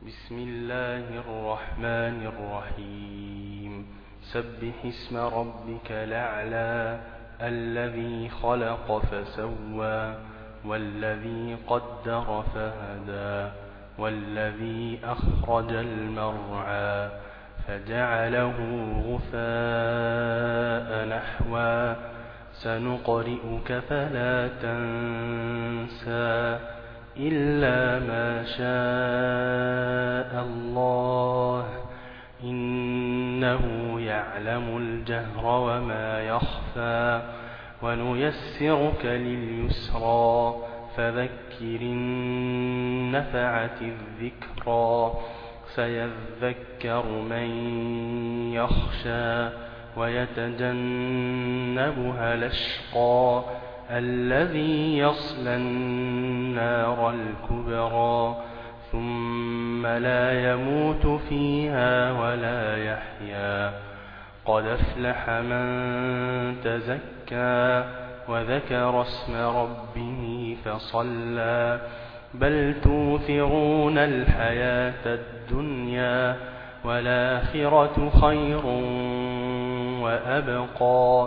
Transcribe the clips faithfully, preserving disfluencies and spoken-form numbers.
بسم الله الرحمن الرحيم سبح اسم ربك الأعلى الذي خلق فسوى والذي قدر فهدى والذي أخرج المرعى فجعله غثاء نحوا سنقرئك فلا تنسى إلا ما شاء الله إنه يعلم الجهر وما يخفى ونيسرك لليسرى فذكر إن نفعت الذكرى سيذكر من يخشى ويتجنبها الأشقى الذي يصلى النار الكبرى ثم لا يموت فيها ولا يحيا قد أفلح من تزكى وذكر اسم ربه فصلى بل توثرون الحياة الدنيا والآخرة خير وأبقى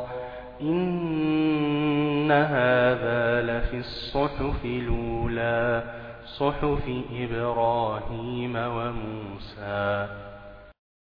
إن هذا لفي الصحف الأولى صحف إبراهيم وموسى.